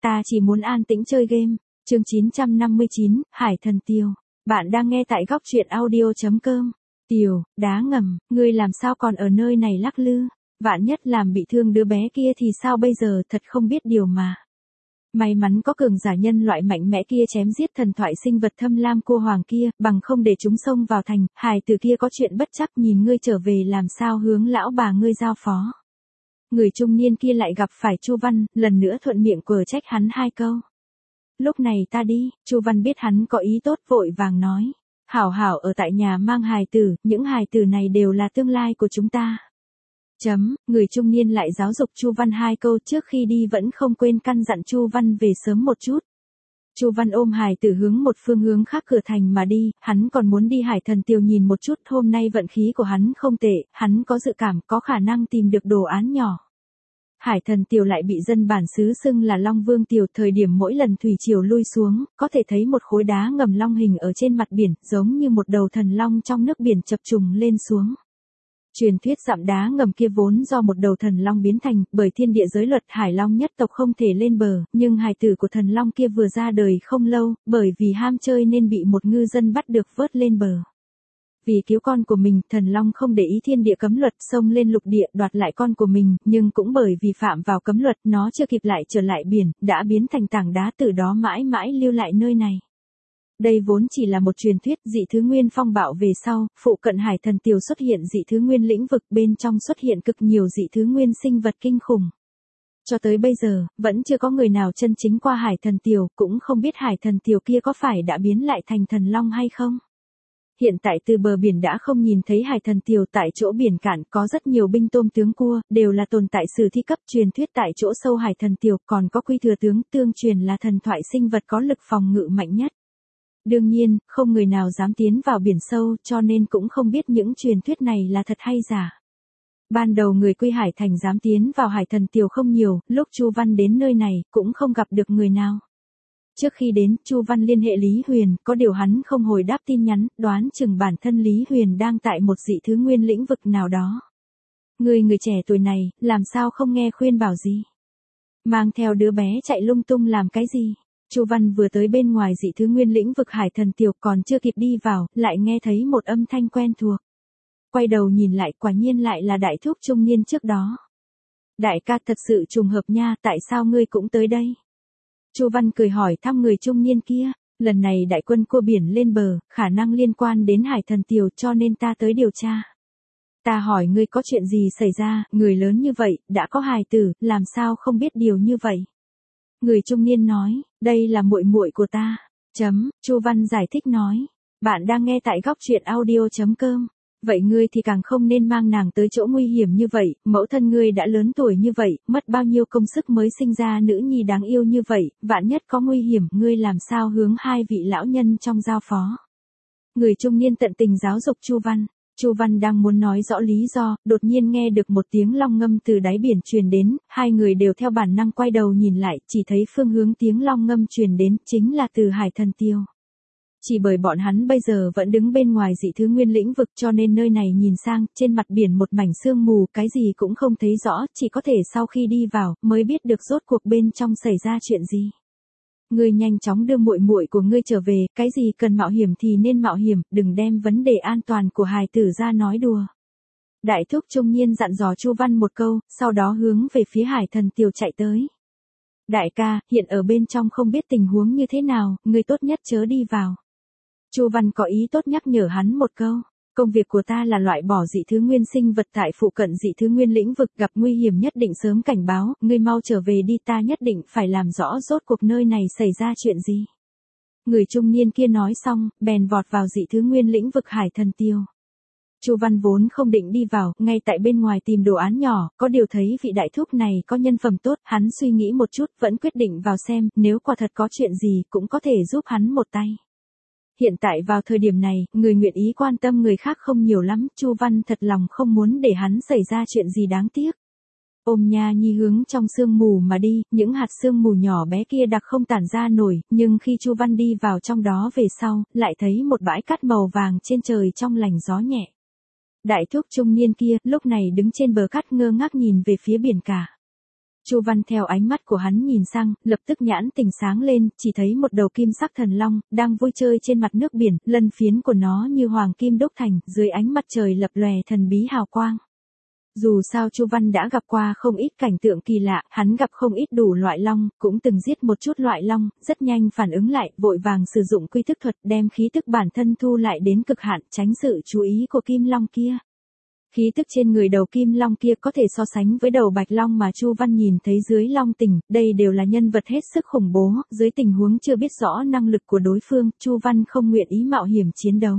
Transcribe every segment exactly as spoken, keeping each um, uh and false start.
ta chỉ muốn an tĩnh chơi game. Chương chín trăm năm mươi chín, Hải Thần Tiều. Bạn đang nghe tại góc truyện audio chấm com. Tiều, đá ngầm, ngươi làm sao còn ở nơi này lắc lư? Vạn nhất làm bị thương đứa bé kia thì sao bây giờ, thật không biết điều mà. May mắn có cường giả nhân loại mạnh mẽ kia chém giết thần thoại sinh vật thâm lam cô hoàng kia, bằng không để chúng xông vào thành, hài tử kia có chuyện bất chắc, nhìn ngươi trở về làm sao hướng lão bà ngươi giao phó. Người trung niên kia lại gặp phải Chu Văn, lần nữa thuận miệng quở trách hắn hai câu. Lúc này ta đi, Chu Văn biết hắn có ý tốt vội vàng nói. Hảo hảo ở tại nhà mang hài tử, những hài tử này đều là tương lai của chúng ta. Chấm, người trung niên lại giáo dục Chu Văn hai câu, trước khi đi vẫn không quên căn dặn Chu Văn về sớm một chút. Chu Văn ôm hài tử hướng một phương hướng khác cửa thành mà đi, hắn còn muốn đi Hải Thần Tiều nhìn một chút, hôm nay vận khí của hắn không tệ, hắn có dự cảm có khả năng tìm được đồ án nhỏ. Hải Thần Tiều lại bị dân bản xứ xưng là Long Vương Tiều, thời điểm mỗi lần thủy triều lui xuống, có thể thấy một khối đá ngầm long hình ở trên mặt biển, giống như một đầu thần long trong nước biển chập trùng lên xuống. Truyền thuyết dặm đá ngầm kia vốn do một đầu thần long biến thành, bởi thiên địa giới luật hải long nhất tộc không thể lên bờ, nhưng hài tử của thần long kia vừa ra đời không lâu, bởi vì ham chơi nên bị một ngư dân bắt được vớt lên bờ. Vì cứu con của mình, thần long không để ý thiên địa cấm luật, xông lên lục địa đoạt lại con của mình, nhưng cũng bởi vì phạm vào cấm luật, nó chưa kịp lại trở lại biển, đã biến thành tảng đá, từ đó mãi mãi lưu lại nơi này. Đây vốn chỉ là một truyền thuyết, dị thứ nguyên phong bạo về sau, phụ cận Hải Thần Tiều xuất hiện dị thứ nguyên lĩnh vực, bên trong xuất hiện cực nhiều dị thứ nguyên sinh vật kinh khủng. Cho tới bây giờ, vẫn chưa có người nào chân chính qua Hải Thần Tiều, cũng không biết Hải Thần Tiều kia có phải đã biến lại thành thần long hay không. Hiện tại từ bờ biển đã không nhìn thấy Hải Thần Tiều, tại chỗ biển cạn có rất nhiều binh tôm tướng cua, đều là tồn tại sử thi cấp. Truyền thuyết tại chỗ sâu Hải Thần Tiều còn có Quy Thừa Tướng, tương truyền là thần thoại sinh vật có lực phòng ngự mạnh nhất. Đương nhiên, không người nào dám tiến vào biển sâu, cho nên cũng không biết những truyền thuyết này là thật hay giả. Ban đầu người Quy Hải Thành dám tiến vào Hải Thần Tiều không nhiều, lúc Chu Văn đến nơi này, cũng không gặp được người nào. Trước khi đến, Chu Văn liên hệ Lý Huyền, có điều hắn không hồi đáp tin nhắn, đoán chừng bản thân Lý Huyền đang tại một dị thứ nguyên lĩnh vực nào đó. Người người trẻ tuổi này, làm sao không nghe khuyên bảo gì? Mang theo đứa bé chạy lung tung làm cái gì? Chu Văn vừa tới bên ngoài dị thứ nguyên lĩnh vực Hải Thần Tiều, còn chưa kịp đi vào, lại nghe thấy một âm thanh quen thuộc. Quay đầu nhìn lại, quả nhiên lại là đại thúc trung niên trước đó. Đại ca, thật sự trùng hợp nha, tại sao ngươi cũng tới đây? Chu Văn cười hỏi thăm người trung niên kia, lần này đại quân cua biển lên bờ, khả năng liên quan đến Hải Thần Tiều, cho nên ta tới điều tra. Ta hỏi ngươi có chuyện gì xảy ra, người lớn như vậy, đã có hài tử, làm sao không biết điều như vậy? Người trung niên nói, đây là muội muội của ta. Chấm, Chu Văn giải thích nói, bạn đang nghe tại góc truyện audio chấm com. Vậy ngươi thì càng không nên mang nàng tới chỗ nguy hiểm như vậy, mẫu thân ngươi đã lớn tuổi như vậy, mất bao nhiêu công sức mới sinh ra nữ nhi đáng yêu như vậy, vạn nhất có nguy hiểm, ngươi làm sao hướng hai vị lão nhân trong giao phó. Người trung niên tận tình giáo dục Chu Văn. Chu Văn đang muốn nói rõ lý do, đột nhiên nghe được một tiếng long ngâm từ đáy biển truyền đến, hai người đều theo bản năng quay đầu nhìn lại, chỉ thấy phương hướng tiếng long ngâm truyền đến, chính là từ Hải Thần Tiều. Chỉ bởi bọn hắn bây giờ vẫn đứng bên ngoài dị thứ nguyên lĩnh vực, cho nên nơi này nhìn sang, trên mặt biển một mảnh sương mù, cái gì cũng không thấy rõ, chỉ có thể sau khi đi vào, mới biết được rốt cuộc bên trong xảy ra chuyện gì. Ngươi nhanh chóng đưa muội muội của ngươi trở về, cái gì cần mạo hiểm thì nên mạo hiểm, đừng đem vấn đề an toàn của hài tử ra nói đùa. Đại thúc trung niên dặn dò Chu Văn một câu, sau đó hướng về phía Hải Thần Tiều chạy tới. Đại ca, hiện ở bên trong không biết tình huống như thế nào, ngươi tốt nhất chớ đi vào. Chu Văn có ý tốt nhắc nhở hắn một câu. Công việc của ta là loại bỏ dị thứ nguyên sinh vật tại phụ cận dị thứ nguyên lĩnh vực, gặp nguy hiểm nhất định sớm cảnh báo, ngươi mau trở về đi, ta nhất định phải làm rõ rốt cuộc nơi này xảy ra chuyện gì. Người trung niên kia nói xong, bèn vọt vào dị thứ nguyên lĩnh vực Hải Thần Tiều. Chu Văn vốn không định đi vào, ngay tại bên ngoài tìm đồ án nhỏ, có điều thấy vị đại thúc này có nhân phẩm tốt, hắn suy nghĩ một chút, vẫn quyết định vào xem, nếu quả thật có chuyện gì, cũng có thể giúp hắn một tay. Hiện tại vào thời điểm này, người nguyện ý quan tâm người khác không nhiều lắm, Chu Văn thật lòng không muốn để hắn xảy ra chuyện gì đáng tiếc. Ôm Nha Nhi hướng trong sương mù mà đi, những hạt sương mù nhỏ bé kia đặc không tản ra nổi, nhưng khi Chu Văn đi vào trong đó về sau, lại thấy một bãi cát màu vàng trên trời trong lành gió nhẹ. Đại thúc trung niên kia, lúc này đứng trên bờ cát ngơ ngác nhìn về phía biển cả. Chu Văn theo ánh mắt của hắn nhìn sang, lập tức nhãn tình sáng lên, chỉ thấy một đầu kim sắc thần long, đang vui chơi trên mặt nước biển, lân phiến của nó như hoàng kim đúc thành, dưới ánh mặt trời lập lòe thần bí hào quang. Dù sao Chu Văn đã gặp qua không ít cảnh tượng kỳ lạ, hắn gặp không ít đủ loại long, cũng từng giết một chút loại long, rất nhanh phản ứng lại, vội vàng sử dụng quy thức thuật đem khí tức bản thân thu lại đến cực hạn, tránh sự chú ý của kim long kia. Khí tức trên người đầu kim long kia có thể so sánh với đầu bạch long mà Chu Văn nhìn thấy dưới long tình, đây đều là nhân vật hết sức khủng bố, dưới tình huống chưa biết rõ năng lực của đối phương, Chu Văn không nguyện ý mạo hiểm chiến đấu.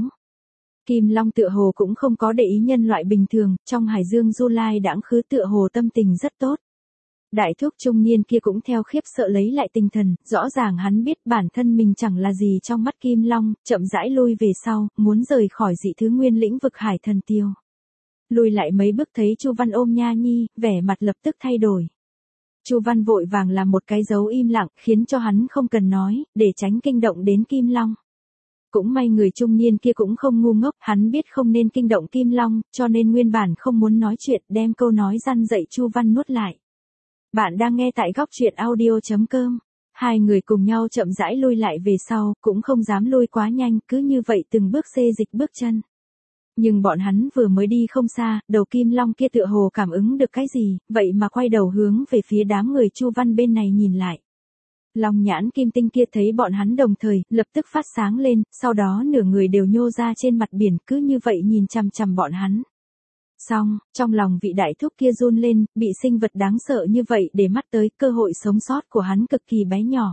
Kim long tựa hồ cũng không có để ý nhân loại bình thường, trong hải dương du lai đãng khứ tựa hồ tâm tình rất tốt. Đại thúc trung niên kia cũng theo khiếp sợ lấy lại tinh thần, rõ ràng hắn biết bản thân mình chẳng là gì trong mắt kim long, chậm rãi lui về sau, muốn rời khỏi dị thứ nguyên lĩnh vực hải thần tiêu. Lùi lại mấy bước thấy Chu Văn ôm Nha Nhi, vẻ mặt lập tức thay đổi. Chu Văn vội vàng làm một cái dấu im lặng, khiến cho hắn không cần nói, để tránh kinh động đến Kim Long. Cũng may người trung niên kia cũng không ngu ngốc, hắn biết không nên kinh động Kim Long, cho nên nguyên bản không muốn nói chuyện, đem câu nói răn dạy Chu Văn nuốt lại. Bạn đang nghe tại góc truyện audio chấm com. Hai người cùng nhau chậm rãi lui lại về sau, cũng không dám lui quá nhanh, cứ như vậy từng bước xê dịch bước chân. Nhưng bọn hắn vừa mới đi không xa, đầu kim long kia tựa hồ cảm ứng được cái gì, vậy mà quay đầu hướng về phía đám người Chu Văn bên này nhìn lại. Long nhãn kim tinh kia thấy bọn hắn đồng thời, lập tức phát sáng lên, sau đó nửa người đều nhô ra trên mặt biển, cứ như vậy nhìn chằm chằm bọn hắn. Xong, trong lòng vị đại thúc kia run lên, bị sinh vật đáng sợ như vậy để mắt tới, cơ hội sống sót của hắn cực kỳ bé nhỏ.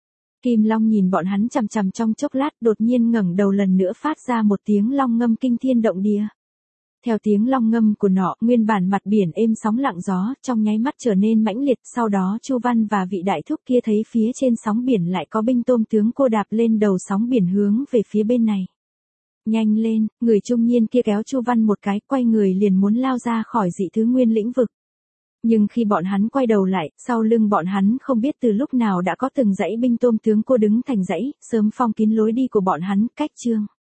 Kim Long nhìn bọn hắn chằm chằm trong chốc lát, đột nhiên ngẩng đầu lần nữa phát ra một tiếng long ngâm kinh thiên động địa. Theo tiếng long ngâm của nó, nguyên bản mặt biển êm sóng lặng gió, trong nháy mắt trở nên mãnh liệt, sau đó Chu Văn và vị đại thúc kia thấy phía trên sóng biển lại có binh tôm tướng cô đạp lên đầu sóng biển hướng về phía bên này. Nhanh lên, người trung niên kia kéo Chu Văn một cái, quay người liền muốn lao ra khỏi dị thứ nguyên lĩnh vực. Nhưng khi bọn hắn quay đầu lại, sau lưng bọn hắn không biết từ lúc nào đã có từng dãy binh tôm tướng cô đứng thành dãy, sớm phong kín lối đi của bọn hắn, cách chương.